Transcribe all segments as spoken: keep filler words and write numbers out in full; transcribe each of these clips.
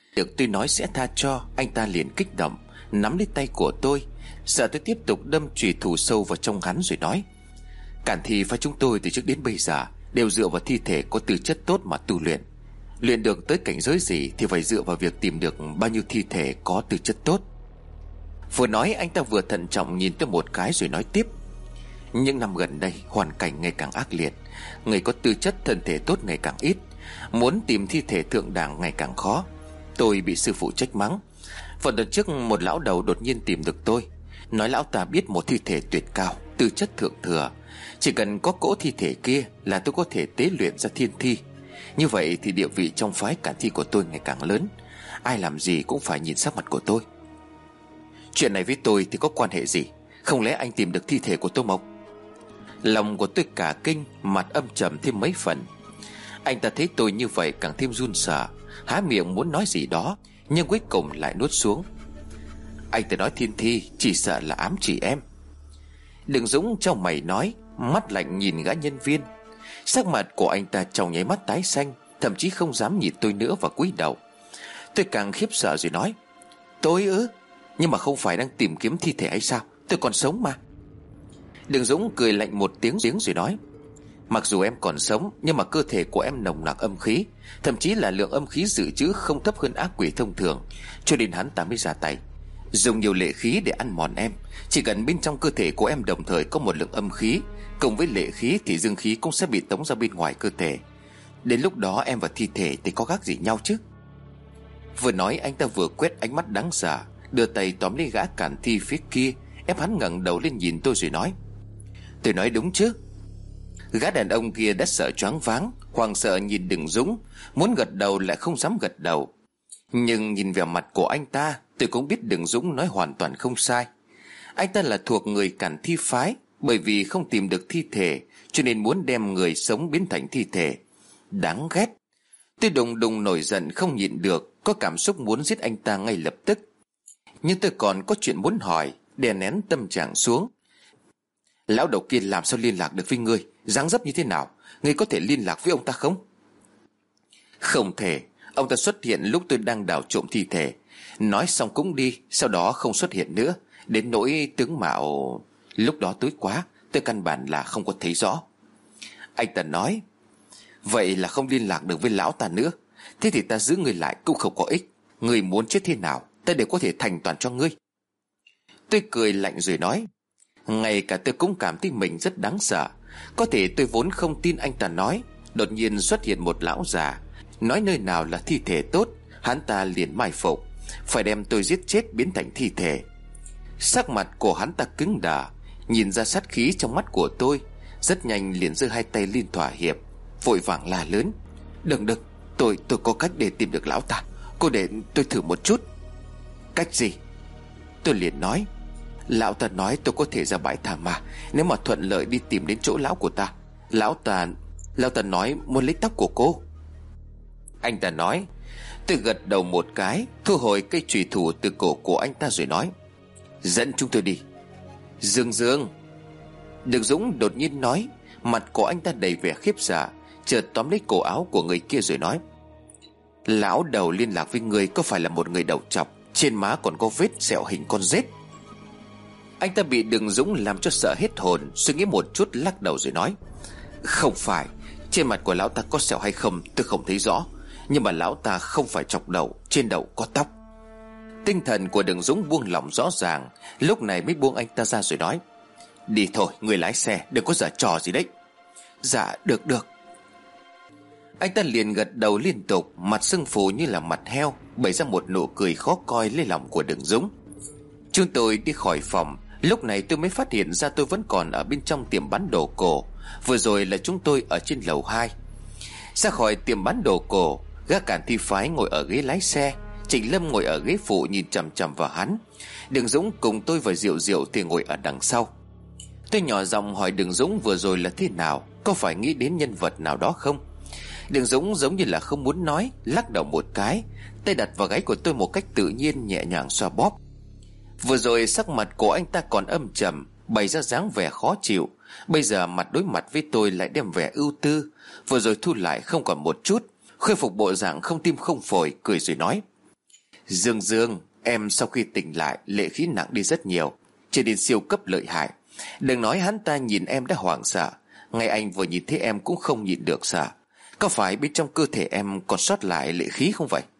Được tôi nói sẽ tha cho, anh ta liền kích động nắm lấy tay của tôi, sợ tôi tiếp tục đâm chùy thủ sâu vào trong hắn rồi nói: Cản thi phái chúng tôi từ trước đến bây giờ đều dựa vào thi thể có tư chất tốt mà tu luyện. Luyện được tới cảnh giới gì thì phải dựa vào việc tìm được bao nhiêu thi thể có tư chất tốt. Vừa nói anh ta vừa thận trọng nhìn tôi một cái rồi nói tiếp: Những năm gần đây hoàn cảnh ngày càng ác liệt, người có tư chất thân thể tốt ngày càng ít, muốn tìm thi thể thượng đẳng ngày càng khó. Tôi bị sư phụ trách mắng. Vào đợt trước một lão đầu đột nhiên tìm được tôi, nói lão ta biết một thi thể tuyệt cao, tư chất thượng thừa, chỉ cần có cỗ thi thể kia là tôi có thể tế luyện ra thiên thi. Như vậy thì địa vị trong phái Cản thi của tôi ngày càng lớn, ai làm gì cũng phải nhìn sắc mặt của tôi. Chuyện này với tôi thì có quan hệ gì? Không lẽ anh tìm được thi thể của Tô Mộc? Lòng của tôi cả kinh, mặt âm trầm thêm mấy phần. Anh ta thấy tôi như vậy càng thêm run sợ, há miệng muốn nói gì đó nhưng cuối cùng lại nuốt xuống. Anh ta nói thiên thi chỉ sợ là ám chỉ em. Đừng Dũng trong mày nói, mắt lạnh nhìn gã nhân viên. Sắc mặt của anh ta trong nháy mắt tái xanh, thậm chí không dám nhìn tôi nữa và cúi đầu. Tôi càng khiếp sợ rồi nói: Tôi ư? Nhưng mà không phải đang tìm kiếm thi thể hay sao? Tôi còn sống mà. Đường Dũng cười lạnh một tiếng tiếng rồi nói: Mặc dù em còn sống, nhưng mà cơ thể của em nồng nặc âm khí, thậm chí là lượng âm khí dự trữ không thấp hơn ác quỷ thông thường, cho nên hắn ta mới ra tay, dùng nhiều lệ khí để ăn mòn em. Chỉ cần bên trong cơ thể của em đồng thời có một lượng âm khí cùng với lệ khí thì dương khí cũng sẽ bị tống ra bên ngoài cơ thể. Đến lúc đó em và thi thể thì có khác gì nhau chứ? Vừa nói anh ta vừa quét ánh mắt đáng sợ, đưa tay tóm lấy gã Cản thi phía kia, ép hắn ngẩng đầu lên nhìn tôi rồi nói: Tôi nói đúng chứ? Gã đàn ông kia đã sợ choáng váng, hoảng sợ nhìn Đừng Dũng, muốn gật đầu lại không dám gật đầu. Nhưng nhìn vẻ mặt của anh ta, tôi cũng biết Đừng Dũng nói hoàn toàn không sai. Anh ta là thuộc người Cản thi phái, bởi vì không tìm được thi thể cho nên muốn đem người sống biến thành thi thể. Đáng ghét. Tôi đùng đùng nổi giận không nhịn được, có cảm xúc muốn giết anh ta ngay lập tức. Nhưng tôi còn có chuyện muốn hỏi, đè nén tâm trạng xuống. Lão đầu kia làm sao liên lạc được với ngươi? Dáng dấp như thế nào? Ngươi có thể liên lạc với ông ta không? Không thể. Ông ta xuất hiện lúc tôi đang đào trộm thi thể, nói xong cũng đi, sau đó không xuất hiện nữa. Đến nỗi tướng mạo, lúc đó tối quá, tôi căn bản là không có thấy rõ. Anh ta nói: Vậy là không liên lạc được với lão ta nữa. Thế thì ta giữ ngươi lại cũng không có ích. Ngươi muốn chết thế nào ta đều có thể thành toàn cho ngươi. Tôi cười lạnh rồi nói: Ngay cả tôi cũng cảm thấy mình rất đáng sợ. Có thể tôi vốn không tin anh ta nói. Đột nhiên xuất hiện một lão già, nói nơi nào là thi thể tốt, hắn ta liền mai phục, phải đem tôi giết chết biến thành thi thể. Sắc mặt của hắn ta cứng đờ, nhìn ra sát khí trong mắt của tôi, rất nhanh liền giơ hai tay lên thỏa hiệp, vội vàng la lớn: Đừng đừng, tôi tôi có cách để tìm được lão ta. Cô để tôi thử một chút. Cách gì? Tôi liền nói: Lão ta nói tôi có thể ra bãi thả ma, nếu mà thuận lợi đi tìm đến chỗ lão của ta. Lão ta Lão ta nói muốn lấy tóc của cô. Anh ta nói. Tôi gật đầu một cái, thu hồi cây chùy thủ từ cổ của anh ta rồi nói: Dẫn chúng tôi đi. Dương Dương. Được Dũng đột nhiên nói, mặt của anh ta đầy vẻ khiếp sợ, chợt tóm lấy cổ áo của người kia rồi nói: Lão đầu liên lạc với người có phải là một người đầu trọc, trên má còn có vết sẹo hình con rết. Anh ta bị Đường Dũng làm cho sợ hết hồn, suy nghĩ một chút lắc đầu rồi nói: Không phải, trên mặt của lão ta có sẹo hay không tôi không thấy rõ, nhưng mà lão ta không phải chọc đầu, trên đầu có tóc. Tinh thần của Đường Dũng buông lỏng rõ ràng, lúc này mới buông anh ta ra rồi nói: Đi thôi, người lái xe, đừng có giở trò gì đấy. Dạ được được. Anh ta liền gật đầu liên tục, mặt sưng phù như là mặt heo, bày ra một nụ cười khó coi lấy lòng của Đường Dũng. Chúng tôi đi khỏi phòng. Lúc này tôi mới phát hiện ra tôi vẫn còn ở bên trong tiệm bán đồ cổ. Vừa rồi là chúng tôi ở trên lầu hai. Ra khỏi tiệm bán đồ cổ, gã Cản thi phái ngồi ở ghế lái xe, Trịnh Lâm ngồi ở ghế phụ nhìn chằm chằm vào hắn. Đường Dũng cùng tôi và Diệu Diệu thì ngồi ở đằng sau. Tôi nhỏ giọng hỏi Đường Dũng vừa rồi là thế nào, có phải nghĩ đến nhân vật nào đó không? Đường Dũng giống như là không muốn nói, lắc đầu một cái, tay đặt vào gáy của tôi một cách tự nhiên, nhẹ nhàng xoa bóp. Vừa rồi sắc mặt của anh ta còn âm trầm, bày ra dáng vẻ khó chịu, bây giờ mặt đối mặt với tôi lại đem vẻ ưu tư. Vừa rồi thu lại không còn một chút, khôi phục bộ dạng không tim không phổi, cười rồi nói: Dương Dương, em sau khi tỉnh lại lệ khí nặng đi rất nhiều, trở nên siêu cấp lợi hại. Đừng nói hắn ta nhìn em đã hoảng sợ, ngay anh vừa nhìn thấy em cũng không nhịn được sợ. Có phải bên trong cơ thể em còn sót lại lệ khí không vậy?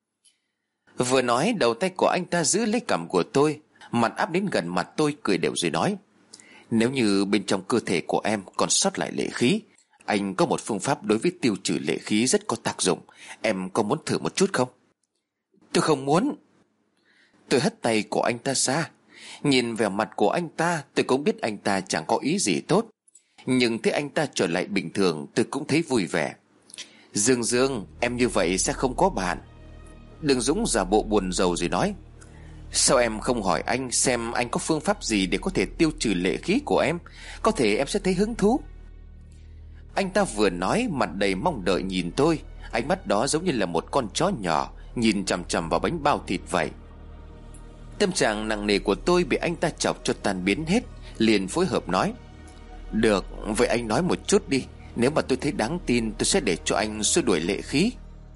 Vừa nói, đầu tay của anh ta giữ lấy cằm của tôi, mặt áp đến gần mặt tôi, cười đều rồi nói: Nếu như bên trong cơ thể của em còn sót lại lệ khí, anh có một phương pháp đối với tiêu trừ lệ khí rất có tác dụng. Em có muốn thử một chút không? Tôi không muốn. Tôi hất tay của anh ta ra. Nhìn vẻ mặt của anh ta, tôi cũng biết anh ta chẳng có ý gì tốt, nhưng thấy anh ta trở lại bình thường, tôi cũng thấy vui vẻ. Dương Dương, em như vậy sẽ không có bạn. Đường Dũng giả bộ buồn rầu rồi nói: Sao em không hỏi anh xem anh có phương pháp gì để có thể tiêu trừ lệ khí của em? Có thể em sẽ thấy hứng thú. Anh ta vừa nói, mặt đầy mong đợi nhìn tôi. Ánh mắt đó giống như là một con chó nhỏ nhìn chằm chằm vào bánh bao thịt vậy. Tâm trạng nặng nề của tôi bị anh ta chọc cho tan biến hết, liền phối hợp nói: Được, vậy anh nói một chút đi. Nếu mà tôi thấy đáng tin, tôi sẽ để cho anh xua đuổi lệ khí.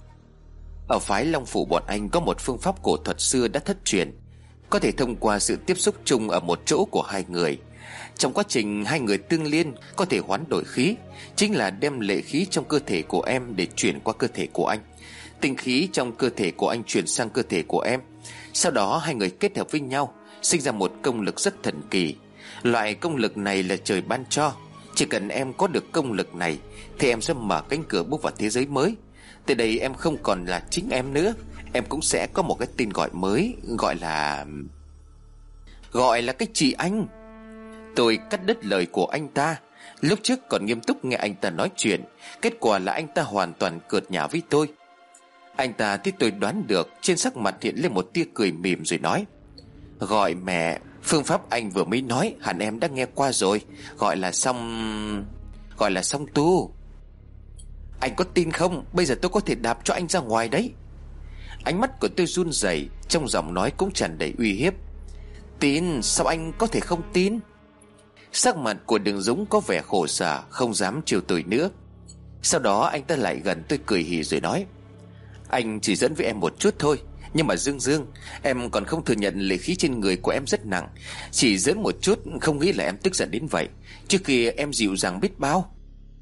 Ở phái Long Phủ bọn anh có một phương pháp cổ thuật xưa đã thất truyền, có thể thông qua sự tiếp xúc chung ở một chỗ của hai người. Trong quá trình hai người tương liên có thể hoán đổi khí, chính là đem lệ khí trong cơ thể của em để chuyển qua cơ thể của anh, tinh khí trong cơ thể của anh chuyển sang cơ thể của em. Sau đó hai người kết hợp với nhau, sinh ra một công lực rất thần kỳ. Loại công lực này là trời ban cho. Chỉ cần em có được công lực này thì em sẽ mở cánh cửa bước vào thế giới mới. Từ đây em không còn là chính em nữa, em cũng sẽ có một cái tên gọi mới, gọi là... Gọi là cái chị anh. Tôi cắt đứt lời của anh ta. Lúc trước còn nghiêm túc nghe anh ta nói chuyện, kết quả là anh ta hoàn toàn cợt nhả với tôi. Anh ta thấy tôi đoán được, trên sắc mặt hiện lên một tia cười mỉm rồi nói: Gọi mẹ, phương pháp anh vừa mới nói hẳn em đã nghe qua rồi. Gọi là song... Gọi là song tu. Anh có tin không? Bây giờ tôi có thể đạp cho anh ra ngoài đấy. Ánh mắt của tôi run rẩy, trong giọng nói cũng tràn đầy uy hiếp. Tin? Sao anh có thể không tin? Sắc mặt của Đường Dũng có vẻ khổ sở, không dám trêu tôi nữa. Sau đó anh ta lại gần tôi cười hì rồi nói: Anh chỉ dẫn với em một chút thôi, nhưng mà Dương Dương, em còn không thừa nhận lệ khí trên người của em rất nặng. Chỉ dẫn một chút không nghĩ là em tức giận đến vậy. Trước kia em dịu dàng biết bao.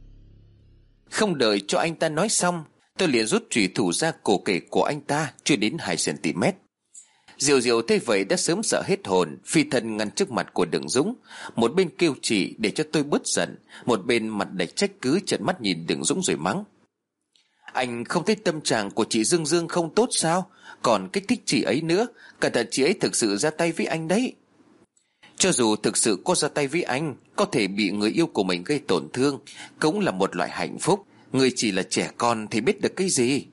Không đợi cho anh ta nói xong, tôi liền rút chùy thủ ra, cổ kể của anh ta chưa đến hai xăng-ti-mét. Diệu Diệu thấy vậy đã sớm sợ hết hồn, phi thân ngăn trước mặt của Đường Dũng, một bên kêu chỉ để cho tôi bớt giận, một bên mặt đầy trách cứ, trợn mắt nhìn Đường Dũng rồi mắng: Anh không thấy tâm trạng của chị Dương Dương không tốt sao? Còn kích thích chị ấy nữa, cẩn thận chị ấy thực sự ra tay với anh đấy. Cho dù thực sự có ra tay với anh, có thể bị người yêu của mình gây tổn thương, cũng là một loại hạnh phúc. Người chỉ là trẻ con thì biết được cái gì.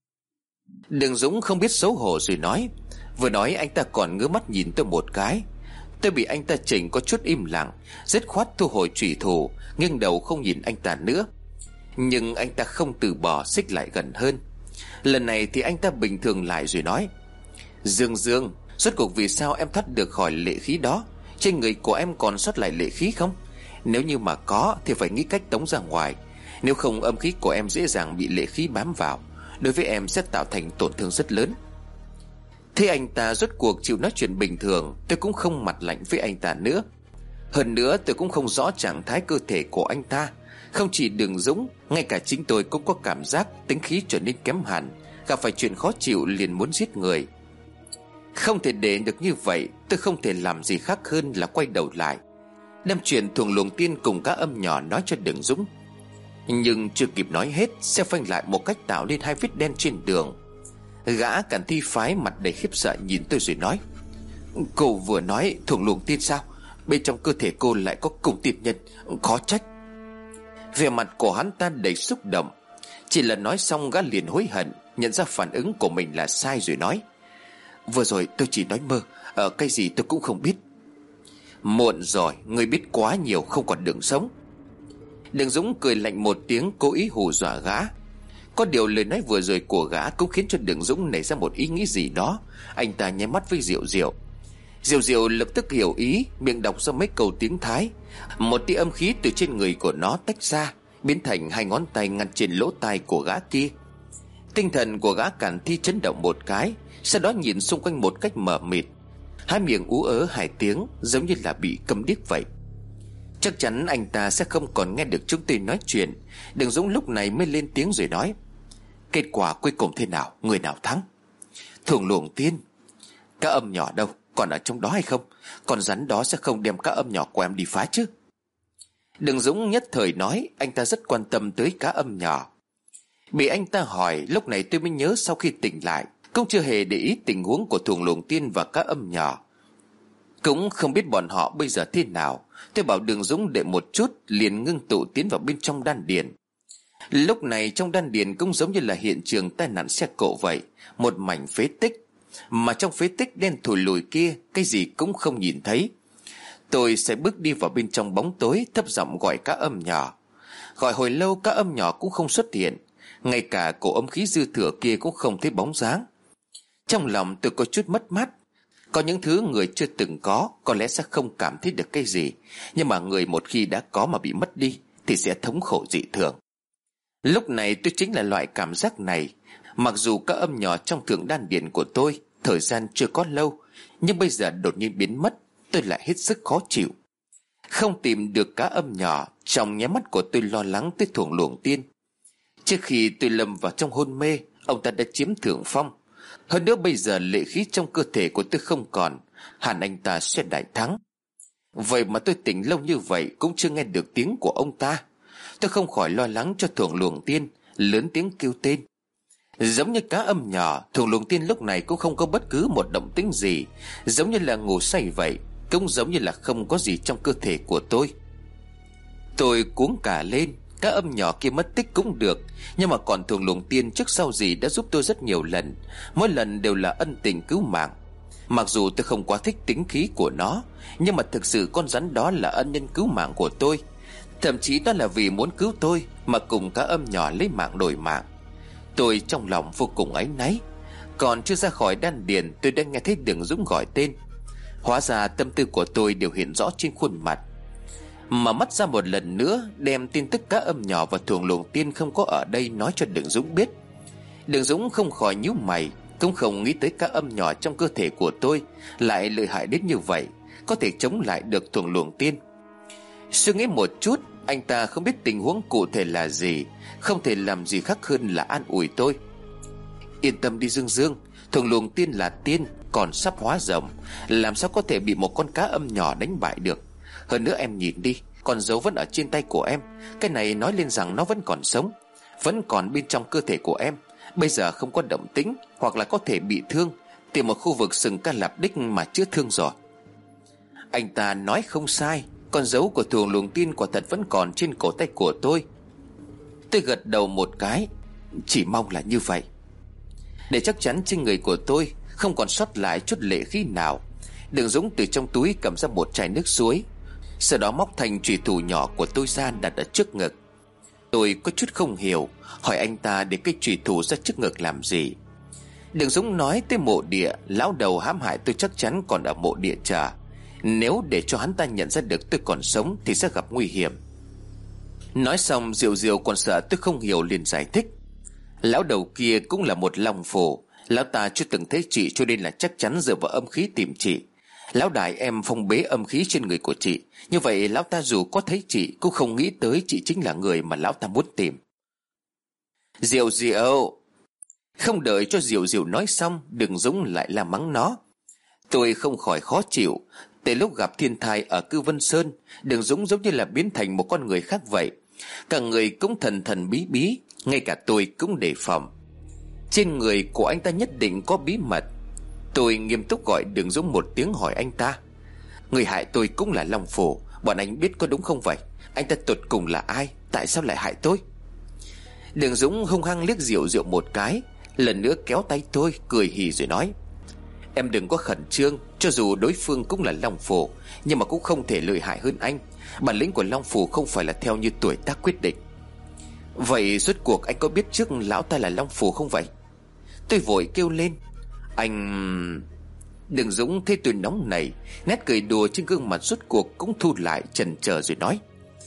Đường Dũng không biết xấu hổ rồi nói. Vừa nói anh ta còn ngước mắt nhìn tôi một cái. Tôi bị anh ta chỉnh có chút im lặng, dứt khoát thu hồi chùy thủ, nghiêng đầu không nhìn anh ta nữa. Nhưng anh ta không từ bỏ, xích lại gần hơn. Lần này thì anh ta bình thường lại rồi nói: Dương Dương, rốt cuộc vì sao em thoát được khỏi lệ khí đó? Trên người của em còn sót lại lệ khí không? Nếu như mà có thì phải nghĩ cách tống ra ngoài. Nếu không âm khí của em dễ dàng bị lệ khí bám vào, đối với em sẽ tạo thành tổn thương rất lớn. Thế anh ta rốt cuộc chịu nói chuyện bình thường, tôi cũng không mặt lạnh với anh ta nữa. Hơn nữa tôi cũng không rõ trạng thái cơ thể của anh ta. Không chỉ Đường Dũng, ngay cả chính tôi cũng có cảm giác tính khí trở nên kém hẳn, gặp phải chuyện khó chịu liền muốn giết người. Không thể để được như vậy, tôi không thể làm gì khác hơn là quay đầu lại, đem chuyện thuồng luồng tiên cùng các âm nhỏ nói cho Đường Dũng. Nhưng chưa kịp nói hết, xe phanh lại một cách tạo nên hai vết đen trên đường. Gã Càn Thi phái mặt đầy khiếp sợ nhìn tôi rồi nói: Cô vừa nói thuồng luồng tiên sao? Bên trong cơ thể cô lại có cùng tiên nhân, khó trách. Vẻ mặt của hắn ta đầy xúc động. Chỉ là nói xong gã liền hối hận, nhận ra phản ứng của mình là sai rồi nói: Vừa rồi tôi chỉ nói mơ, ở cái gì tôi cũng không biết. Muộn rồi, ngươi biết quá nhiều, không còn đường sống. Đường Dũng cười lạnh một tiếng, cố ý hù dọa gã. Có điều lời nói vừa rồi của gã cũng khiến cho Đường Dũng nảy ra một ý nghĩ gì đó. Anh ta nháy mắt với Diệu Diệu. Diệu Diệu lập tức hiểu ý, miệng đọc ra mấy câu tiếng Thái. Một tia âm khí từ trên người của nó tách ra, biến thành hai ngón tay ngăn trên lỗ tai của gã kia. Tinh thần của gã Cản Thi chấn động một cái, sau đó nhìn xung quanh một cách mờ mịt, hai miệng ú ớ hai tiếng giống như là bị câm điếc vậy. Chắc chắn anh ta sẽ không còn nghe được chúng tôi nói chuyện. Đường Dũng lúc này mới lên tiếng rồi nói: Kết quả cuối cùng thế nào? Người nào thắng? Thường Luồng Tiên. Cá âm nhỏ đâu? Còn ở trong đó hay không? Con rắn đó sẽ không đem cá âm nhỏ của em đi phá chứ? Đường Dũng nhất thời nói anh ta rất quan tâm tới cá âm nhỏ. Bị anh ta hỏi, lúc này tôi mới nhớ sau khi tỉnh lại cũng chưa hề để ý tình huống của Thường Luồng Tiên và cá âm nhỏ, cũng không biết bọn họ bây giờ thế nào. Tôi bảo Đường Dũng đợi một chút, liền ngưng tụ tiến vào bên trong đan điền. Lúc này trong đan điền cũng giống như là hiện trường tai nạn xe cộ vậy, một mảnh phế tích. Mà trong phế tích đen thùi lùi kia, cái gì cũng không nhìn thấy. Tôi sẽ bước đi vào bên trong bóng tối, thấp giọng gọi cá âm nhỏ. Gọi hồi lâu cá âm nhỏ cũng không xuất hiện, ngay cả cổ âm khí dư thừa kia cũng không thấy bóng dáng. Trong lòng tôi có chút mất mát. Có những thứ người chưa từng có có lẽ sẽ không cảm thấy được cái gì, nhưng mà người một khi đã có mà bị mất đi thì sẽ thống khổ dị thường. Lúc này tôi chính là loại cảm giác này. Mặc dù các âm nhỏ trong thượng đan điền của tôi thời gian chưa có lâu, nhưng bây giờ đột nhiên biến mất, tôi lại hết sức khó chịu. Không tìm được cá âm nhỏ, trong nháy mắt của tôi lo lắng tới Thường Luồng Tiên. Trước khi tôi lâm vào trong hôn mê, ông ta đã chiếm thượng phong. Hơn nữa bây giờ lệ khí trong cơ thể của tôi không còn, hẳn anh ta sẽ đại thắng. Vậy mà tôi tỉnh lâu như vậy cũng chưa nghe được tiếng của ông ta. Tôi không khỏi lo lắng cho Thường Luồng Tiên, lớn tiếng kêu tên. Giống như cá âm nhỏ, Thường Luồng Tiên lúc này cũng không có bất cứ một động tĩnh gì, giống như là ngủ say vậy, cũng giống như là không có gì trong cơ thể của tôi. Tôi cuống cả lên. Cá âm nhỏ kia mất tích cũng được, nhưng mà còn Thường Luồng Tiên trước sau gì đã giúp tôi rất nhiều lần, mỗi lần đều là ân tình cứu mạng. Mặc dù tôi không quá thích tính khí của nó, nhưng mà thực sự con rắn đó là ân nhân cứu mạng của tôi. Thậm chí đó là vì muốn cứu tôi mà cùng cá âm nhỏ lấy mạng đổi mạng. Tôi trong lòng vô cùng áy náy. Còn chưa ra khỏi đan điền, tôi đã nghe thấy Đường Dũng gọi tên. Hóa ra tâm tư của tôi đều hiện rõ trên khuôn mặt. Mà mắt ra một lần nữa, đem tin tức cá âm nhỏ và Thường Luồng Tiên không có ở đây nói cho Đường Dũng biết. Đường Dũng không khỏi nhíu mày, cũng không nghĩ tới cá âm nhỏ trong cơ thể của tôi lại lợi hại đến như vậy, có thể chống lại được Thường Luồng Tiên. Suy nghĩ một chút, anh ta không biết tình huống cụ thể là gì, không thể làm gì khác hơn là an ủi tôi. Yên tâm đi Dương Dương, Thường Luồng Tiên là tiên, còn sắp hóa rồng, làm sao có thể bị một con cá âm nhỏ đánh bại được. Hơn nữa em nhìn đi, con dấu vẫn ở trên tay của em. Cái này nói lên rằng nó vẫn còn sống, vẫn còn bên trong cơ thể của em. Bây giờ không có động tĩnh, hoặc là có thể bị thương, tìm một khu vực sừng ca lạp đích mà chữa thương rồi. Anh ta nói không sai, con dấu của Thường Luồng Tiên quả thật vẫn còn trên cổ tay của tôi. Tôi gật đầu một cái, chỉ mong là như vậy. Để chắc chắn trên người của tôi không còn sót lại chút lệ khí nào, Đường Dũng từ trong túi cầm ra một chai nước suối, sau đó móc thành chùy thủ nhỏ của tôi ra đặt ở trước ngực. Tôi có chút không hiểu, hỏi anh ta để cái chùy thủ ra trước ngực làm gì. Đường Dũng nói tới mộ địa, lão đầu hãm hại tôi chắc chắn còn ở mộ địa chờ. Nếu để cho hắn ta nhận ra được tôi còn sống thì sẽ gặp nguy hiểm. Nói xong Diệu Diệu còn sợ tôi không hiểu liền giải thích. Lão đầu kia cũng là một long phù, lão ta chưa từng thấy chị cho nên là chắc chắn dựa vào âm khí tìm chị. Lão đại em phong bế âm khí trên người của chị, như vậy lão ta dù có thấy chị cũng không nghĩ tới chị chính là người mà lão ta muốn tìm. Diệu Diệu. Không đợi cho Diệu Diệu nói xong, Đường Dũng lại la mắng nó. Tôi không khỏi khó chịu. Từ lúc gặp thiên thai ở Cư Vân Sơn, Đường Dũng giống như là biến thành một con người khác vậy. Cả người cũng thần thần bí bí, ngay cả tôi cũng đề phòng. Trên người của anh ta nhất định có bí mật. Tôi nghiêm túc gọi Đường Dũng một tiếng, hỏi anh ta: người hại tôi cũng là long phù, bọn anh biết có đúng không vậy? Anh ta tột cùng là ai? Tại sao lại hại tôi? Đường Dũng hung hăng liếc Diệu Diệu một cái, lần nữa kéo tay tôi, cười hì rồi nói: em đừng có khẩn trương, cho dù đối phương cũng là long phù, nhưng mà cũng không thể lợi hại hơn anh. Bản lĩnh của long phù không phải là theo như tuổi tác quyết định. Vậy rốt cuộc anh có biết trước lão ta là long phù không vậy? Tôi vội kêu lên: anh... Đường Dũng thấy tôi nóng nảy, nét cười đùa trên gương mặt rốt cuộc cũng thu lại, chần chờ rồi nói: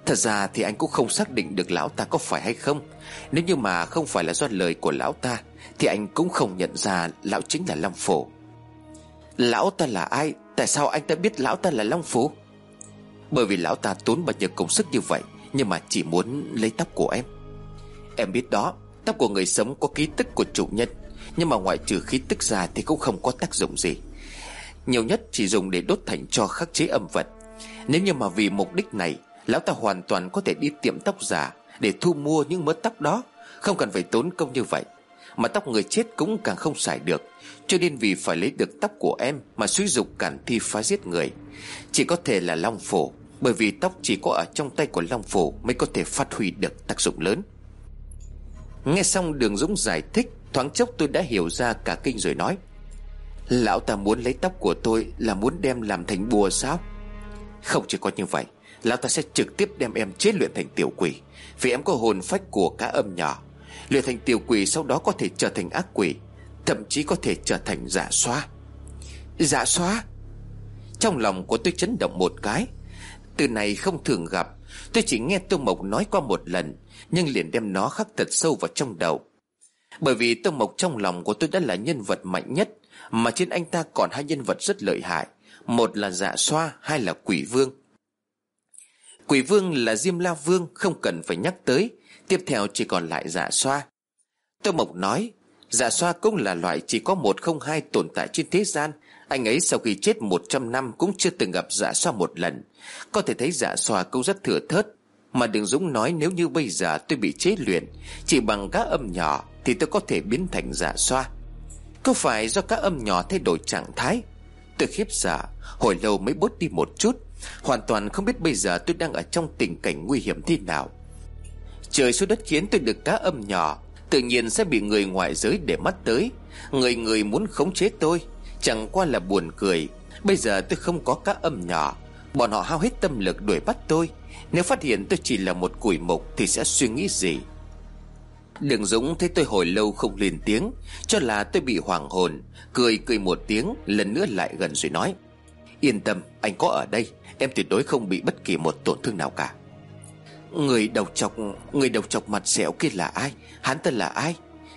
Thật ra thì anh cũng không xác định được lão ta có phải hay không. Nếu như mà không phải là do lời của lão ta thì anh cũng không nhận ra lão chính là Long Phổ. Lão ta là ai? Tại sao anh ta biết lão ta là Long Phổ? Bởi vì lão ta tốn bao nhiêu công sức như vậy, nhưng mà chỉ muốn lấy tóc của em. Em biết đó, tóc của người sống có ký tức của chủ nhân, nhưng mà ngoại trừ khí tức ra thì cũng không có tác dụng gì. Nhiều nhất chỉ dùng để đốt thành tro khắc chế âm vật. Nếu như mà vì mục đích này, lão ta hoàn toàn có thể đi tiệm tóc giả để thu mua những mớ tóc đó, không cần phải tốn công như vậy. Mà tóc người chết cũng càng không xài được, cho nên vì phải lấy được tóc của em mà xúi giục cản thi phá giết người. Chỉ có thể là Long Phổ, bởi vì tóc chỉ có ở trong tay của Long Phổ mới có thể phát huy được tác dụng lớn. Nghe xong Đường Dũng giải thích, thoáng chốc tôi đã hiểu ra cả kinh rồi nói: Lão ta muốn lấy tóc của tôi là muốn đem làm thành bùa sao? Không chỉ có như vậy, lão ta sẽ trực tiếp đem em chế luyện thành tiểu quỷ, vì em có hồn phách của cá âm nhỏ. Luyện thành tiểu quỷ sau đó có thể trở thành ác quỷ, thậm chí có thể trở thành dạ xoa. Dạ xoa? Trong lòng của tôi chấn động một cái. Từ này không thường gặp. Tôi chỉ nghe Tô Mộc nói qua một lần, nhưng liền đem nó khắc thật sâu vào trong đầu. Bởi vì Tô Mộc trong lòng của tôi đã là nhân vật mạnh nhất, mà trên anh ta còn hai nhân vật rất lợi hại. Một là dạ xoa, hai là quỷ vương. Quỷ vương là Diêm La Vương, không cần phải nhắc tới. Tiếp theo chỉ còn lại dạ xoa. Tô Mộc nói dạ xoa cũng là loại chỉ có một không hai tồn tại trên thế gian. Anh ấy sau khi chết một trăm năm cũng chưa từng gặp dạ xoa một lần. Có thể thấy dạ xoa cũng rất thừa thớt. Mà Đường Dũng nói nếu như bây giờ tôi bị chế luyện chỉ bằng cá âm nhỏ thì tôi có thể biến thành dạ xoa. Có phải do cá âm nhỏ thay đổi trạng thái? Tôi khiếp sợ, hồi lâu mới bớt đi một chút, hoàn toàn không biết bây giờ tôi đang ở trong tình cảnh nguy hiểm thế nào. Trời xuống đất khiến tôi được cá âm nhỏ, tự nhiên sẽ bị người ngoại giới để mắt tới. Người người muốn khống chế tôi, chẳng qua là buồn cười. Bây giờ tôi không có cá âm nhỏ, bọn họ hao hết tâm lực đuổi bắt tôi. Nếu phát hiện tôi chỉ là một củi mục thì sẽ suy nghĩ gì? Đường Dũng thấy tôi hồi lâu không lên tiếng, cho là tôi bị hoảng hồn, cười cười một tiếng, lần nữa lại gần rồi nói: Yên tâm, anh có ở đây, em tuyệt đối không bị bất kỳ một tổn thương nào cả. Người đầu chọc, người đầu chọc mặt sẹo kia là ai? Hắn ta là ai?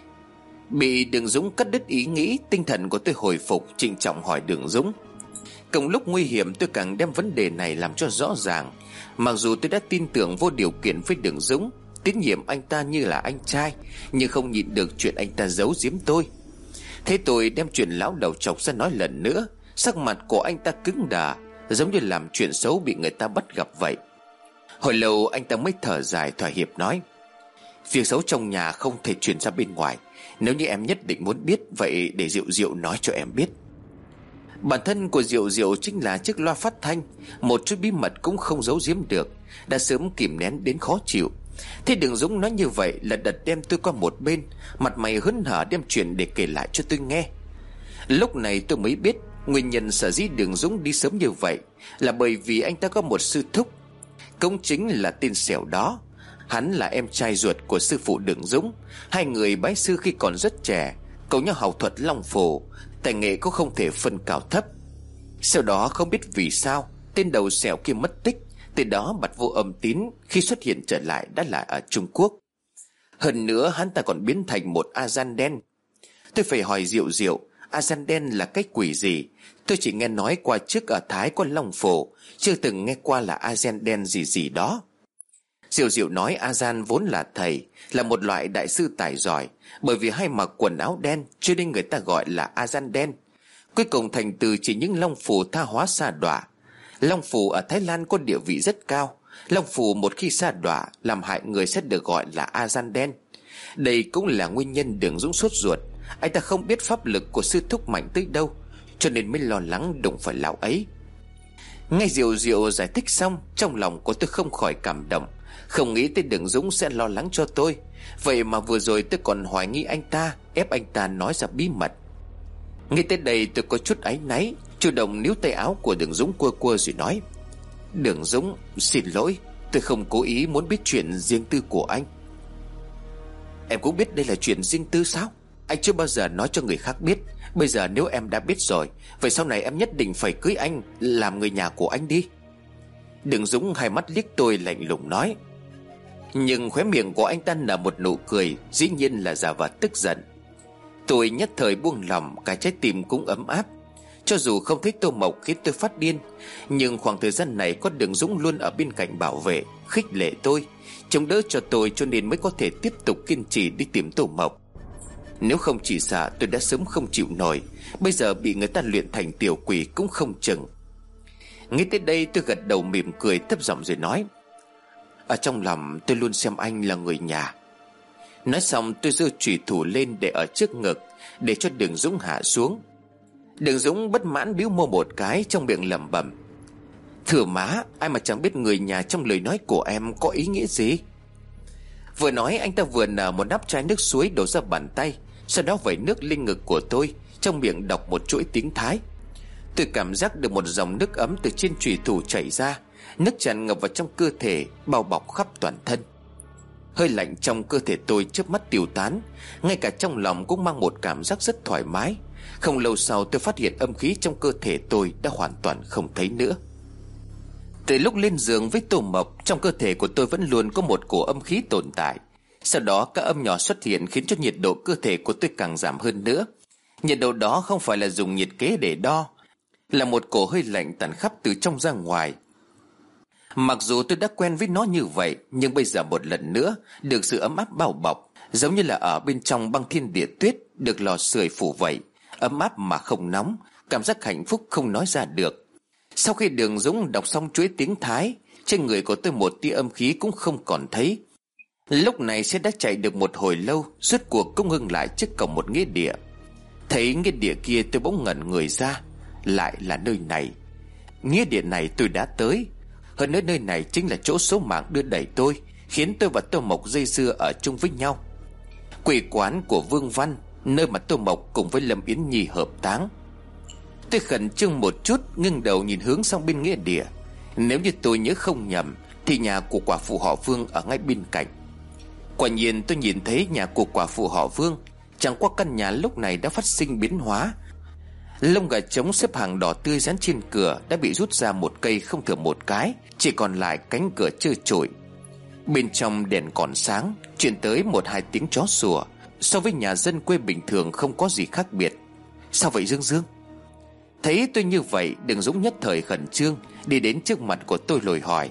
Bị Đường Dũng cắt đứt ý nghĩ, tinh thần của tôi hồi phục, trịnh trọng hỏi Đường Dũng. Cùng lúc nguy hiểm tôi càng đem vấn đề này làm cho rõ ràng. Mặc dù tôi đã tin tưởng vô điều kiện với Đường Dũng, tín nhiệm anh ta như là anh trai, nhưng không nhịn được chuyện anh ta giấu giếm tôi. Thế tôi đem chuyện lão đầu chọc ra nói lần nữa. Sắc mặt của anh ta cứng đờ, giống như làm chuyện xấu bị người ta bắt gặp vậy. Hồi lâu anh ta mới thở dài thỏa hiệp nói: Việc xấu trong nhà không thể truyền ra bên ngoài. Nếu như em nhất định muốn biết, vậy để Diệu Diệu nói cho em biết. Bản thân của Diệu Diệu chính là chiếc loa phát thanh, một chút bí mật cũng không giấu giếm được, đã sớm kìm nén đến khó chịu. Thế Đường Dũng nói như vậy là đặt đem tôi qua một bên, mặt mày hớn hở đem chuyện để kể lại cho tôi nghe. Lúc này tôi mới biết nguyên nhân sở dĩ Đường Dũng đi sớm như vậy là bởi vì anh ta có một sư thúc, cũng chính là tên Sẹo đó. Hắn là em trai ruột của sư phụ Đường Dũng. Hai người bái sư khi còn rất trẻ, cùng nhau học thuật Long Phổ, tài nghệ cũng không thể phân cao thấp. Sau đó không biết vì sao tên đầu Sẹo kia mất tích, từ đó bặt vô âm tín, khi xuất hiện trở lại đã là ở Trung Quốc. Hơn nữa hắn ta còn biến thành một a gian đen. Tôi phải hỏi Diệu Diệu, a gian đen là cái quỷ gì? Tôi chỉ nghe nói qua trước ở Thái có Long Phổ, chưa từng nghe qua là a gian đen gì gì đó. Diệu Diệu nói a gian vốn là thầy, là một loại đại sư tài giỏi, bởi vì hay mặc quần áo đen cho nên người ta gọi là a gian đen. Cuối cùng thành từ chỉ những Long Phù tha hóa sa đọa. Long Phù ở Thái Lan có địa vị rất cao. Long Phù một khi sa đọa làm hại người sẽ được gọi là a gian đen. Đây cũng là nguyên nhân Đường Dũng sốt ruột. Anh ta không biết pháp lực của sư thúc mạnh tới đâu, cho nên mới lo lắng đụng phải lão ấy. Nghe Diệu Diệu giải thích xong, trong lòng của tôi không khỏi cảm động. Không nghĩ tới Đường Dũng sẽ lo lắng cho tôi. Vậy mà vừa rồi tôi còn hoài nghi anh ta, ép anh ta nói ra bí mật. Ngay tới đây tôi có chút áy náy, chủ động níu tay áo của Đường Dũng quơ quơ rồi nói: Đường Dũng, xin lỗi, tôi không cố ý muốn biết chuyện riêng tư của anh. Em cũng biết đây là chuyện riêng tư sao? Anh chưa bao giờ nói cho người khác biết. Bây giờ nếu em đã biết rồi, vậy sau này em nhất định phải cưới anh, làm người nhà của anh đi. Đường Dũng hai mắt liếc tôi lạnh lùng nói. Nhưng khóe miệng của anh ta nở một nụ cười, dĩ nhiên là giả vờ tức giận. Tôi nhất thời buông lòng, cả trái tim cũng ấm áp. Cho dù không thấy Tô Mộc khiến tôi phát điên, nhưng khoảng thời gian này có Đường Dũng luôn ở bên cạnh bảo vệ, khích lệ tôi, chống đỡ cho tôi, cho nên mới có thể tiếp tục kiên trì đi tìm Tô Mộc. Nếu không chỉ sợ tôi đã sớm không chịu nổi, bây giờ bị người ta luyện thành tiểu quỷ cũng không chừng. Nghĩ tới đây tôi gật đầu mỉm cười thấp giọng rồi nói. Ở trong lòng tôi luôn xem anh là người nhà. Nói xong tôi giơ chùy thủ lên để ở trước ngực, để cho Đường Dũng hạ xuống. Đường Dũng bất mãn bĩu môi một cái, trong miệng lẩm bẩm. Thưa má, ai mà chẳng biết người nhà trong lời nói của em có ý nghĩa gì. Vừa nói anh ta vừa nở một nắp chai nước suối đổ ra bàn tay, sau đó vẩy nước lên ngực của tôi, trong miệng đọc một chuỗi tiếng Thái. Tôi cảm giác được một dòng nước ấm từ trên chùy thủ chảy ra, nước tràn ngập vào trong cơ thể, bao bọc khắp toàn thân. Hơi lạnh trong cơ thể tôi chớp mắt tiêu tán, ngay cả trong lòng cũng mang một cảm giác rất thoải mái. Không lâu sau tôi phát hiện âm khí trong cơ thể tôi đã hoàn toàn không thấy nữa. Từ lúc lên giường với Tô Mộc, trong cơ thể của tôi vẫn luôn có một cổ âm khí tồn tại. Sau đó các âm nhỏ xuất hiện khiến cho nhiệt độ cơ thể của tôi càng giảm hơn nữa. Nhiệt độ đó không phải là dùng nhiệt kế để đo, là một cổ hơi lạnh tản khắp từ trong ra ngoài. Mặc dù tôi đã quen với nó như vậy, nhưng bây giờ một lần nữa được sự ấm áp bao bọc, giống như là ở bên trong băng thiên địa tuyết được lò sưởi phủ vậy, ấm áp mà không nóng, cảm giác hạnh phúc không nói ra được. Sau khi Đường Dũng đọc xong chuỗi tiếng Thái, trên người của tôi một tia âm khí cũng không còn thấy. Lúc này xe đã chạy được một hồi lâu, rốt cuộc cũng ngừng lại trước cổng một nghĩa địa. Thấy nghĩa địa kia tôi bỗng ngẩn người ra, lại là nơi này. Nghĩa địa này tôi đã tới, hơn nữa nơi này chính là chỗ số mạng đưa đẩy tôi, khiến tôi và Tô Mộc dây dưa ở chung với nhau. Quỷ quán của Vương Văn, nơi mà Tô Mộc cùng với Lâm Yến Nhi hợp táng. Tôi khẩn trương một chút, ngưng đầu nhìn hướng sang bên nghĩa địa. Nếu như tôi nhớ không nhầm thì nhà của quả phụ họ Vương ở ngay bên cạnh. Quả nhiên tôi nhìn thấy nhà của quả phụ họ Vương, chẳng qua căn nhà lúc này đã phát sinh biến hóa. Lông gà trống xếp hàng đỏ tươi dán trên cửa đã bị rút ra một cây không thừa một cái, chỉ còn lại cánh cửa trơ trụi. Bên trong đèn còn sáng, truyền tới một hai tiếng chó sủa. So với nhà dân quê bình thường không có gì khác biệt. Sao vậy Dương Dương? Thấy tôi như vậy, Đường Dũng nhất thời khẩn trương đi đến trước mặt của tôi lồi hỏi.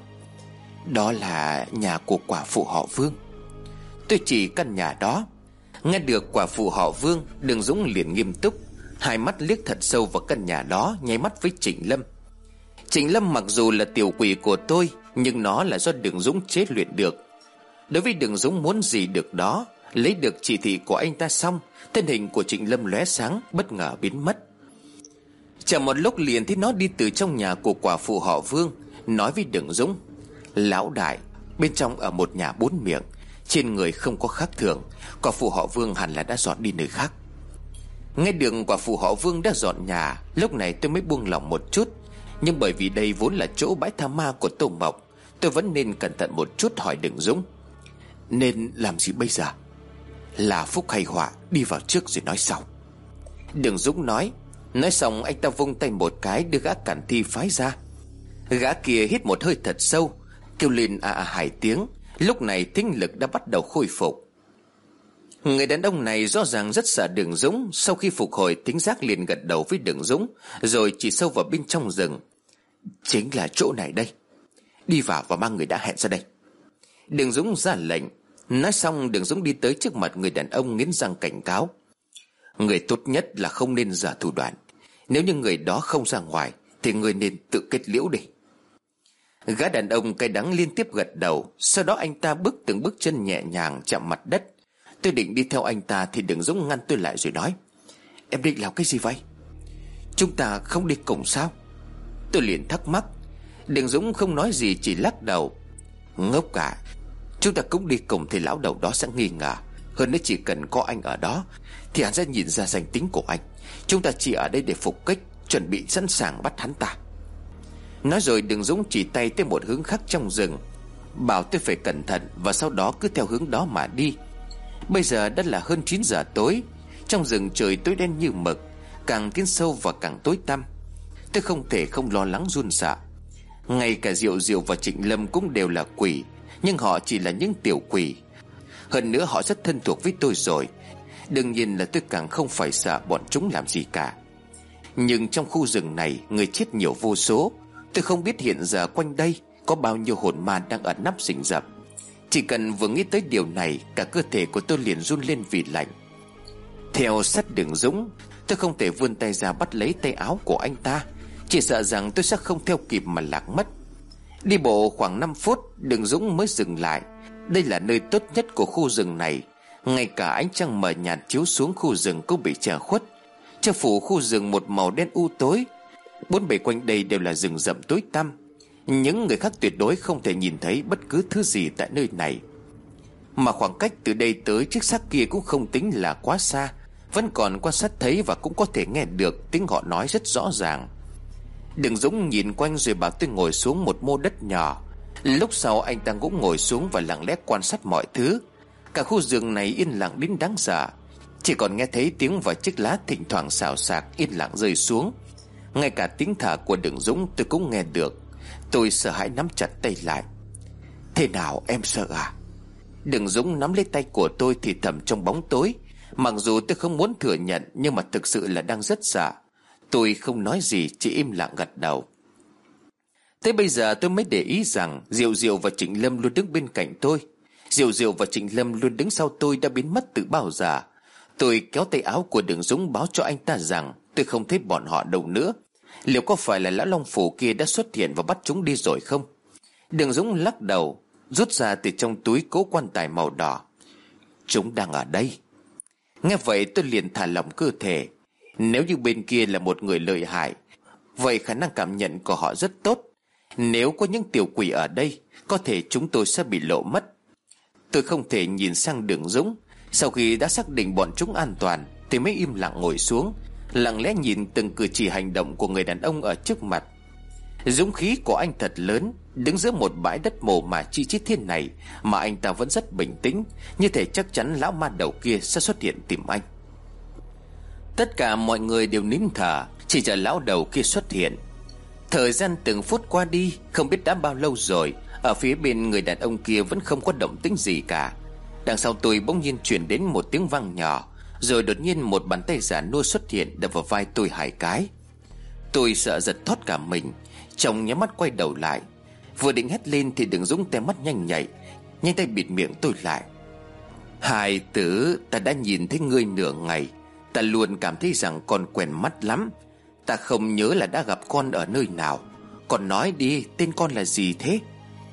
Đó là nhà của quả phụ họ Vương. Tôi chỉ căn nhà đó. Nghe được quả phụ họ Vương, Đường Dũng liền nghiêm túc, hai mắt liếc thật sâu vào căn nhà đó, nháy mắt với Trịnh Lâm. Trịnh Lâm mặc dù là tiểu quỷ của tôi, nhưng nó là do Đường Dũng chế luyện được. Đối với Đường Dũng muốn gì được đó. Lấy được chỉ thị của anh ta xong, thân hình của Trịnh Lâm lóe sáng, bất ngờ biến mất. Chẳng một lúc liền thấy nó đi từ trong nhà của quả phụ họ Vương, nói với Đường Dũng. Lão đại, bên trong ở một nhà bốn miệng, trên người không có khác thường, quả phụ họ Vương hẳn là đã dọn đi nơi khác. Nghe được quả phụ họ Vương đã dọn nhà, lúc này tôi mới buông lòng một chút. Nhưng bởi vì đây vốn là chỗ bãi tha ma của Tô Mộc, tôi vẫn nên cẩn thận một chút hỏi Đường Dũng. Nên làm gì bây giờ? Là phúc hay họa, đi vào trước rồi nói sau. Đường Dũng nói. Nói xong anh ta vung tay một cái, đưa gã cản thi phái ra. Gã kia hít một hơi thật sâu, kêu lên à à hai tiếng. Lúc này thính lực đã bắt đầu khôi phục. Người đàn ông này rõ ràng rất sợ Đường Dũng. Sau khi phục hồi thính giác liền gật đầu với Đường Dũng, rồi chỉ sâu vào bên trong rừng. Chính là chỗ này đây. Đi vào và mang người đã hẹn ra đây. Đường Dũng ra lệnh. Nói xong Đường Dũng đi tới trước mặt người đàn ông, nghiến răng cảnh cáo. Người tốt nhất là không nên giả thủ đoạn. Nếu như người đó không ra ngoài thì người nên tự kết liễu đi. Gã đàn ông cay đắng liên tiếp gật đầu. Sau đó anh ta bước từng bước chân nhẹ nhàng chạm mặt đất. Tôi định đi theo anh ta thì Đường Dũng ngăn tôi lại rồi nói. Em định làm cái gì vậy? Chúng ta không đi cùng sao? Tôi liền thắc mắc. Đường Dũng không nói gì, chỉ lắc đầu. Ngốc cả, chúng ta cũng đi cùng thì lão đầu đó sẽ nghi ngờ. Hơn nữa chỉ cần có anh ở đó thì hắn sẽ nhìn ra danh tính của anh. Chúng ta chỉ ở đây để phục kích, chuẩn bị sẵn sàng bắt hắn ta. Nói rồi Đường Dũng chỉ tay tới một hướng khác trong rừng, bảo tôi phải cẩn thận, và sau đó cứ theo hướng đó mà đi. Bây giờ đã là hơn chín giờ tối. Trong rừng trời tối đen như mực, càng tiến sâu và càng tối tăm. Tôi không thể không lo lắng run sợ. Ngay cả Diệu Diệu và Trịnh Lâm cũng đều là quỷ, nhưng họ chỉ là những tiểu quỷ. Hơn nữa họ rất thân thuộc với tôi rồi. Đương nhiên là tôi càng không phải sợ bọn chúng làm gì cả. Nhưng trong khu rừng này người chết nhiều vô số. Tôi không biết hiện giờ quanh đây có bao nhiêu hồn ma đang ẩn nấp rình rập. Chỉ cần vừa nghĩ tới điều này, cả cơ thể của tôi liền run lên vì lạnh. Theo sát Đường Dũng, tôi không thể vươn tay ra bắt lấy tay áo của anh ta, chỉ sợ rằng tôi sẽ không theo kịp mà lạc mất. Đi bộ khoảng năm phút, Đường Dũng mới dừng lại. Đây là nơi tốt nhất của khu rừng này. Ngay cả ánh trăng mờ nhạt chiếu xuống khu rừng cũng bị che khuất, che phủ khu rừng một màu đen u tối. Bốn bề quanh đây đều là rừng rậm tối tăm. Những người khác tuyệt đối không thể nhìn thấy bất cứ thứ gì tại nơi này. Mà khoảng cách từ đây tới chiếc xác kia cũng không tính là quá xa, vẫn còn quan sát thấy và cũng có thể nghe được tiếng họ nói rất rõ ràng. Đường Dũng nhìn quanh rồi bảo tôi ngồi xuống một mô đất nhỏ. Lúc sau anh ta cũng ngồi xuống và lặng lẽ quan sát mọi thứ. Cả khu rừng này yên lặng đến đáng sợ. Chỉ còn nghe thấy tiếng vài chiếc lá thỉnh thoảng xào xạc yên lặng rơi xuống. Ngay cả tiếng thở của Đường Dũng tôi cũng nghe được. Tôi sợ hãi nắm chặt tay lại. Thế nào, em sợ à? Đường Dũng nắm lấy tay của tôi thì thầm trong bóng tối. Mặc dù tôi không muốn thừa nhận, nhưng mà thực sự là đang rất sợ. Tôi không nói gì, chỉ im lặng gật đầu. Tới bây giờ tôi mới để ý rằng Diệu Diệu và Trịnh Lâm luôn đứng bên cạnh tôi. Diệu Diệu và Trịnh Lâm luôn đứng sau tôi đã biến mất từ bao giờ. Tôi kéo tay áo của Đường Dũng báo cho anh ta rằng tôi không thấy bọn họ đâu nữa. Liệu có phải là lão Long Phủ kia đã xuất hiện và bắt chúng đi rồi không? Đường Dũng lắc đầu, rút ra từ trong túi cố quan tài màu đỏ. Chúng đang ở đây. Nghe vậy tôi liền thả lỏng cơ thể. Nếu như bên kia là một người lợi hại, vậy khả năng cảm nhận của họ rất tốt. Nếu có những tiểu quỷ ở đây, có thể chúng tôi sẽ bị lộ mất. Tôi không thể nhìn sang Đường Dũng. Sau khi đã xác định bọn chúng an toàn thì mới im lặng ngồi xuống, lặng lẽ nhìn từng cử chỉ hành động của người đàn ông ở trước mặt. Dũng khí của anh thật lớn. Đứng giữa một bãi đất mồ mà chi chít thế này mà anh ta vẫn rất bình tĩnh, như thể chắc chắn lão ma đầu kia sẽ xuất hiện tìm anh. Tất cả mọi người đều nín thở, chỉ chờ lão đầu kia xuất hiện. Thời gian từng phút qua đi, không biết đã bao lâu rồi. Ở phía bên người đàn ông kia vẫn không có động tĩnh gì cả. Đằng sau tôi bỗng nhiên truyền đến một tiếng vang nhỏ, rồi đột nhiên một bàn tay già nua xuất hiện đập vào vai tôi hai cái. Tôi sợ giật thót cả mình, trong nháy mắt quay đầu lại. Vừa định hét lên thì Đường Dũng té mắt nhanh nhạy, nhanh tay bịt miệng tôi lại. Hài tử, ta đã nhìn thấy ngươi nửa ngày. Ta luôn cảm thấy rằng con quen mắt lắm. Ta không nhớ là đã gặp con ở nơi nào. Con nói đi, tên con là gì thế?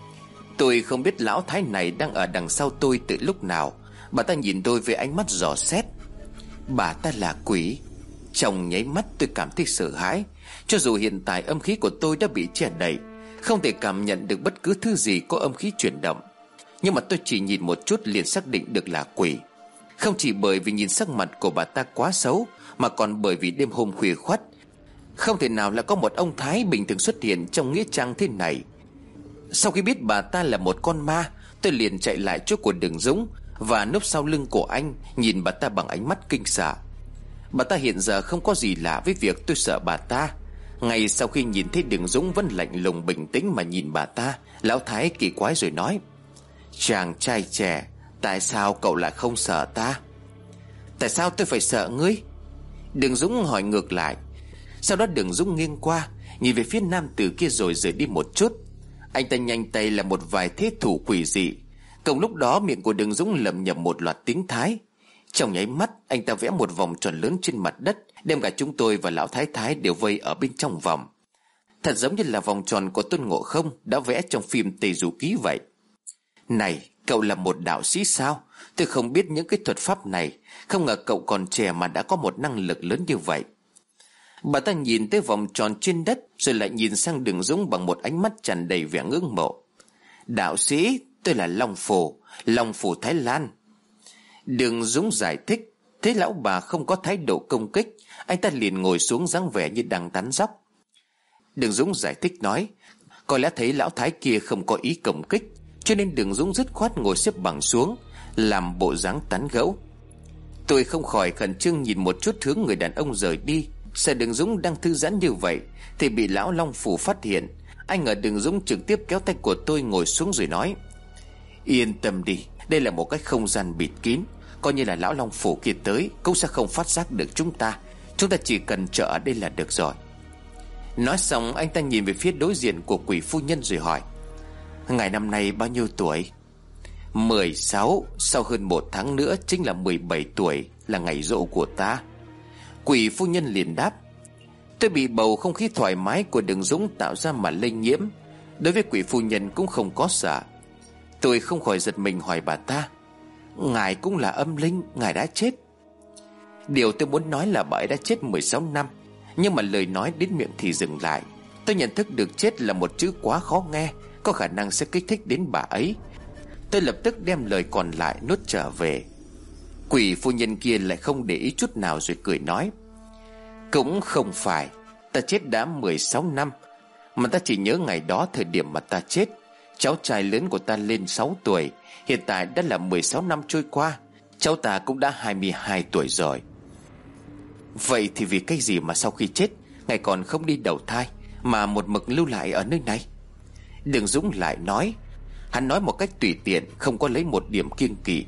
Tôi không biết lão thái này đang ở đằng sau tôi từ lúc nào. Bà ta nhìn tôi với ánh mắt dò xét. Bà ta là quỷ. Trong nháy mắt tôi cảm thấy sợ hãi. Cho dù hiện tại âm khí của tôi đã bị che đậy, không thể cảm nhận được bất cứ thứ gì có âm khí chuyển động, nhưng mà tôi chỉ nhìn một chút liền xác định được là quỷ. Không chỉ bởi vì nhìn sắc mặt của bà ta quá xấu, mà còn bởi vì đêm hôm khuya khoắt, không thể nào là có một ông Thái bình thường xuất hiện trong nghĩa trang thế này. Sau khi biết bà ta là một con ma, tôi liền chạy lại chỗ của Đường Dũng và núp sau lưng của anh, nhìn bà ta bằng ánh mắt kinh sợ. Bà ta hiện giờ không có gì lạ với việc tôi sợ bà ta. Ngay sau khi nhìn thấy Đường Dũng vẫn lạnh lùng bình tĩnh mà nhìn bà ta, lão Thái kỳ quái rồi nói: Chàng trai trẻ, tại sao cậu lại không sợ ta? Tại sao tôi phải sợ ngươi? Đường Dũng hỏi ngược lại. Sau đó Đường Dũng nghiêng qua, nhìn về phía nam tử kia rồi rời đi một chút. Anh ta nhanh tay là một vài thế thủ quỷ dị. Cùng lúc đó miệng của Đường Dũng lẩm nhẩm một loạt tiếng Thái. Trong nháy mắt anh ta vẽ một vòng tròn lớn trên mặt đất, đem cả chúng tôi và lão thái thái đều vây ở bên trong vòng. Thật giống như là vòng tròn của Tôn Ngộ Không đã vẽ trong phim Tây Du Ký vậy. Này, cậu là một đạo sĩ sao? Tôi không biết những cái thuật pháp này. Không ngờ cậu còn trẻ mà đã có một năng lực lớn như vậy. Bà ta nhìn tới vòng tròn trên đất, rồi lại nhìn sang Đường Dũng bằng một ánh mắt tràn đầy vẻ ngưỡng mộ. Đạo sĩ, tôi là Long Phủ, Long Phủ Thái Lan. Đường Dũng giải thích. Thấy lão bà không có thái độ công kích, anh ta liền ngồi xuống dáng vẻ như đang tán dóc. Đường Dũng giải thích nói, có lẽ thấy lão thái kia không có ý công kích, cho nên Đường Dũng dứt khoát ngồi xếp bằng xuống, làm bộ dáng tán gẫu. Tôi không khỏi khẩn trương nhìn một chút hướng người đàn ông rời đi. Sợ Đường Dũng đang thư giãn như vậy thì bị lão Long Phủ phát hiện. Anh ở Đường Dũng trực tiếp kéo tay của tôi ngồi xuống rồi nói: Yên tâm đi, đây là một cái không gian bịt kín, coi như là lão long phủ kia tới cũng sẽ không phát giác được chúng ta. Chúng ta chỉ cần chờ ở đây là được rồi. Nói xong anh ta nhìn về phía đối diện của Quỷ phu nhân rồi hỏi: Ngài năm nay bao nhiêu tuổi? Mười sáu. Sau hơn một tháng nữa chính là mười bảy tuổi, là ngày giỗ của ta. Quỷ phu nhân liền đáp. Tôi bị bầu không khí thoải mái của Đường Dũng tạo ra mà lây nhiễm. Đối với Quỷ phu nhân cũng không có sợ. Tôi không khỏi giật mình hỏi bà ta: Ngài cũng là âm linh, ngài đã chết? Điều tôi muốn nói là bà ấy đã chết mười sáu năm, nhưng mà lời nói đến miệng thì dừng lại. Tôi nhận thức được chết là một chữ quá khó nghe, có khả năng sẽ kích thích đến bà ấy. Tôi lập tức đem lời còn lại nuốt trở về. Quỷ phu nhân kia lại không để ý chút nào rồi cười nói: Cũng không phải, ta chết đã mười sáu năm, mà ta chỉ nhớ ngày đó thời điểm mà ta chết. Cháu trai lớn của ta lên sáu tuổi, hiện tại đã là mười sáu năm trôi qua. Cháu ta cũng đã hai mươi hai tuổi rồi. Vậy thì vì cái gì mà sau khi chết ngài còn không đi đầu thai, mà một mực lưu lại ở nơi này? Đường Dũng lại nói. Hắn nói một cách tùy tiện, không có lấy một điểm kiêng kỵ.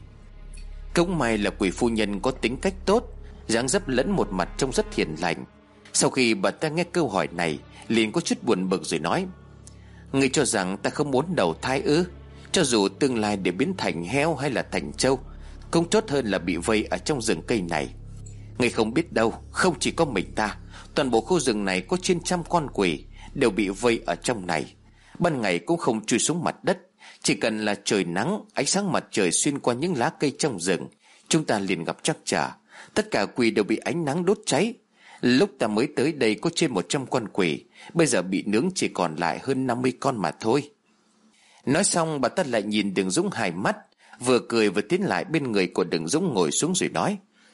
Cũng may là Quỷ phu nhân có tính cách tốt, dáng dấp lẫn một mặt trông rất hiền lành. Sau khi bà ta nghe câu hỏi này, liền có chút buồn bực rồi nói: Ngươi cho rằng ta không muốn đầu thai ư? Cho dù tương lai để biến thành heo hay là thành trâu, cũng tốt hơn là bị vây ở trong rừng cây này. Ngươi không biết đâu, không chỉ có mình ta, toàn bộ khu rừng này có trên trăm con quỷ đều bị vây ở trong này. Ban ngày cũng không chui xuống mặt đất, chỉ cần là trời nắng, ánh sáng mặt trời xuyên qua những lá cây trong rừng, chúng ta liền gặp trắc trở. Tất cả quỷ đều bị ánh nắng đốt cháy. Lúc ta mới tới đây có trên một trăm con quỷ, bây giờ bị nướng chỉ còn lại hơn năm mươi con mà thôi. Nói xong bà ta lại nhìn Đường Dũng hai mắt, vừa cười vừa tiến lại bên người của Đường Dũng ngồi xuống rồi nói: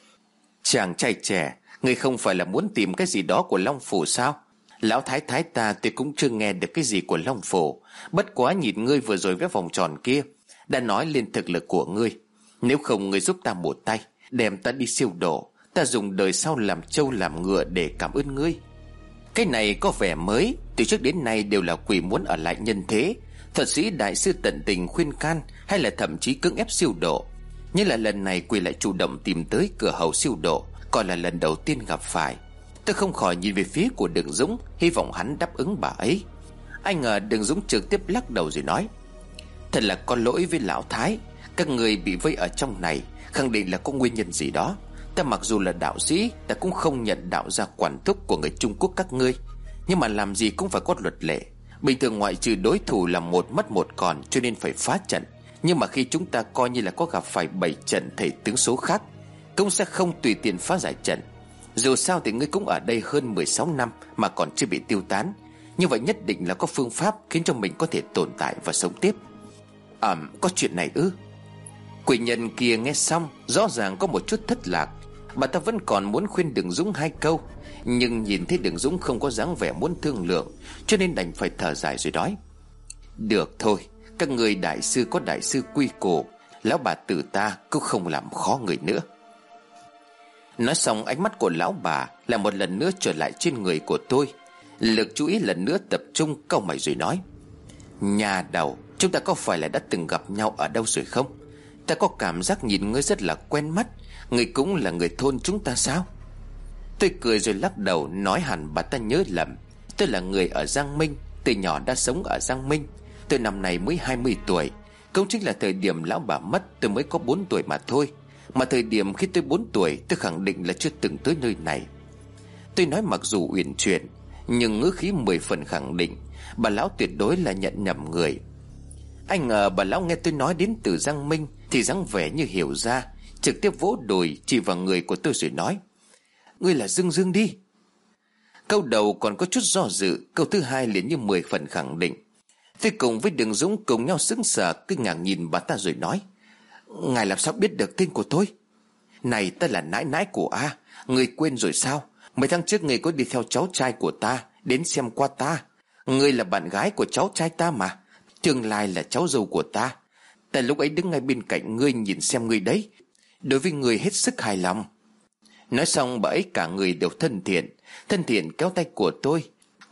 Chàng trai trẻ, ngươi không phải là muốn tìm cái gì đó của Long Phủ sao? Lão thái thái ta tôi cũng chưa nghe được cái gì của Long Phủ. Bất quá nhìn ngươi vừa rồi với vòng tròn kia đã nói lên thực lực của ngươi. Nếu không ngươi giúp ta một tay, đem ta đi siêu độ, ta dùng đời sau làm trâu làm ngựa để cảm ơn ngươi. Cái này có vẻ mới, từ trước đến nay đều là quỷ muốn ở lại nhân thế. Thuật sĩ đại sư tận tình khuyên can, hay là thậm chí cưỡng ép siêu độ. Nhưng là lần này quỷ lại chủ động tìm tới cửa hầu siêu độ, còn là lần đầu tiên gặp phải. Tôi không khỏi nhìn về phía của Đường Dũng, hy vọng hắn đáp ứng bà ấy. Anh ngờ Đường Dũng trực tiếp lắc đầu rồi nói: Thật là có lỗi với lão thái, các người bị vây ở trong này khẳng định là có nguyên nhân gì đó. Ta mặc dù là đạo sĩ, ta cũng không nhận đạo gia quản thúc của người Trung Quốc các ngươi, nhưng mà làm gì cũng phải có luật lệ. Bình thường ngoại trừ đối thủ là một mất một còn, cho nên phải phá trận. Nhưng mà khi chúng ta coi như là có gặp phải bảy trận thầy tướng số khác, cũng sẽ không tùy tiện phá giải trận. Dù sao thì ngươi cũng ở đây hơn mười sáu năm mà còn chưa bị tiêu tán, như vậy nhất định là có phương pháp khiến cho mình có thể tồn tại và sống tiếp. À, có chuyện này ư? Quỷ nhân kia nghe xong rõ ràng có một chút thất lạc. Bà ta vẫn còn muốn khuyên Đường Dũng hai câu, nhưng nhìn thấy Đường Dũng không có dáng vẻ muốn thương lượng, cho nên đành phải thở dài rồi nói: Được thôi, các người đại sư có đại sư quy củ, lão bà tử ta cũng không làm khó người nữa. Nói xong ánh mắt của lão bà là một lần nữa trở lại trên người của tôi. Lực chú ý lần nữa tập trung, cau mày rồi nói: Nhà đầu, chúng ta có phải là đã từng gặp nhau ở đâu rồi không? Ta có cảm giác nhìn ngươi rất là quen mắt. Ngươi cũng là người thôn chúng ta sao? Tôi cười rồi lắc đầu, nói hẳn bà ta nhớ lầm. Tôi là người ở Giang Minh, từ nhỏ đã sống ở Giang Minh. Tôi năm nay mới hai mươi tuổi, cũng chính là thời điểm lão bà mất tôi mới có bốn tuổi mà thôi. Mà thời điểm khi tôi bốn tuổi, tôi khẳng định là chưa từng tới nơi này. Tôi nói mặc dù uyển chuyển, nhưng ngữ khí mười phần khẳng định bà lão tuyệt đối là nhận nhầm người. Anh ngờ bà lão nghe tôi nói đến từ Giang Minh thì dáng vẻ như hiểu ra, trực tiếp vỗ đùi chỉ vào người của tôi rồi nói: Ngươi là Dương Dương đi. Câu đầu còn có chút do dự, câu thứ hai liền như mười phần khẳng định. Tôi cùng với Đường Dũng cùng nhau sững sờ, kinh ngạc nhìn bà ta rồi nói: Ngài làm sao biết được tên của tôi? Này, ta là nãi nãi của A, ngươi quên rồi sao? Mấy tháng trước ngươi có đi theo cháu trai của ta đến xem qua ta. Ngươi là bạn gái của cháu trai ta mà, tương lai là cháu dâu của ta. Ta lúc ấy đứng ngay bên cạnh ngươi nhìn xem ngươi đấy, đối với ngươi hết sức hài lòng. Nói xong bà ấy cả người đều thân thiện, thân thiện kéo tay của tôi.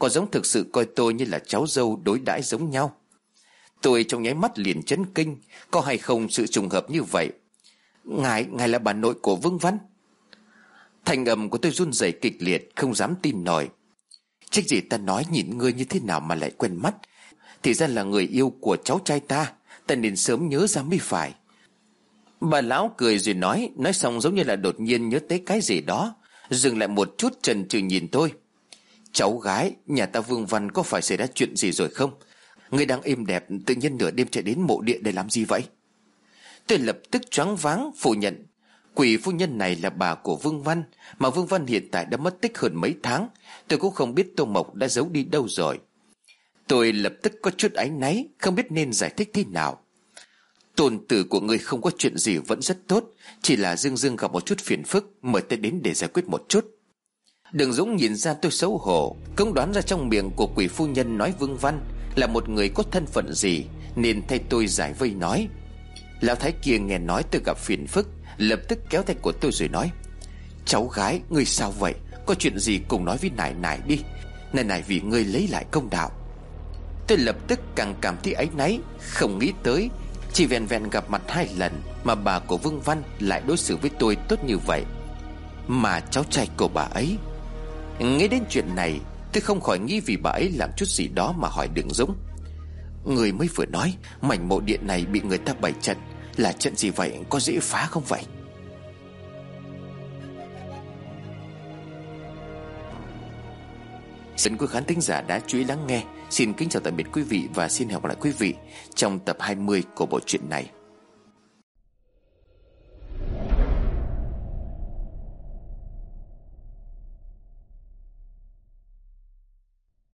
Có giống thực sự coi tôi như là cháu dâu đối đãi giống nhau. Tôi trong nháy mắt liền chấn kinh. Có hay không sự trùng hợp như vậy? Ngài, ngài là bà nội của Vương Văn? Thành âm của tôi run rẩy kịch liệt, không dám tin nổi. Trách gì ta nói nhìn ngươi như thế nào mà lại quen mắt. Thì ra là người yêu của cháu trai ta. Ta nên sớm nhớ ra mới phải. Bà lão cười rồi nói. Nói xong giống như là đột nhiên nhớ tới cái gì đó, dừng lại một chút chần chừ nhìn tôi. Cháu gái, nhà ta Vương Văn có phải xảy ra chuyện gì rồi không? Ngươi đang êm đẹp, tự nhiên nửa đêm chạy đến mộ địa để làm gì vậy? Tôi lập tức choáng váng phủ nhận. Quỷ phu nhân này là bà của Vương Văn, mà Vương Văn hiện tại đã mất tích hơn mấy tháng. Tôi cũng không biết Tô Mộc đã giấu đi đâu rồi. Tôi lập tức có chút áy náy, không biết nên giải thích thế nào. Tôn tử của ngươi không có chuyện gì vẫn rất tốt, chỉ là Dương Dương gặp một chút phiền phức, mời tôi đến để giải quyết một chút. Đường Dũng nhìn ra tôi xấu hổ, cũng đoán ra trong miệng của quỷ phu nhân nói Vương Văn là một người có thân phận gì, nên thay tôi giải vây nói. Lão thái kia nghe nói tôi gặp phiền phức, lập tức kéo tay của tôi rồi nói: cháu gái, ngươi sao vậy? Có chuyện gì cùng nói với nải nải đi. Nải nải vì ngươi lấy lại công đạo. Tôi lập tức càng cảm thấy áy náy. Không nghĩ tới chỉ vẹn vẹn gặp mặt hai lần mà bà của Vương Văn lại đối xử với tôi tốt như vậy. Mà cháu trai của bà ấy. Nghĩ đến chuyện này, tôi không khỏi nghĩ vì bà ấy làm chút gì đó mà hỏi Đường Dũng: người mới vừa nói mảnh mộ điện này bị người ta bày trận, là trận gì vậy, có dễ phá không vậy? Xin quý khán thính giả đã chú ý lắng nghe. Xin kính chào tạm biệt quý vị và xin hẹn gặp lại quý vị trong tập hai mươi của bộ truyện này.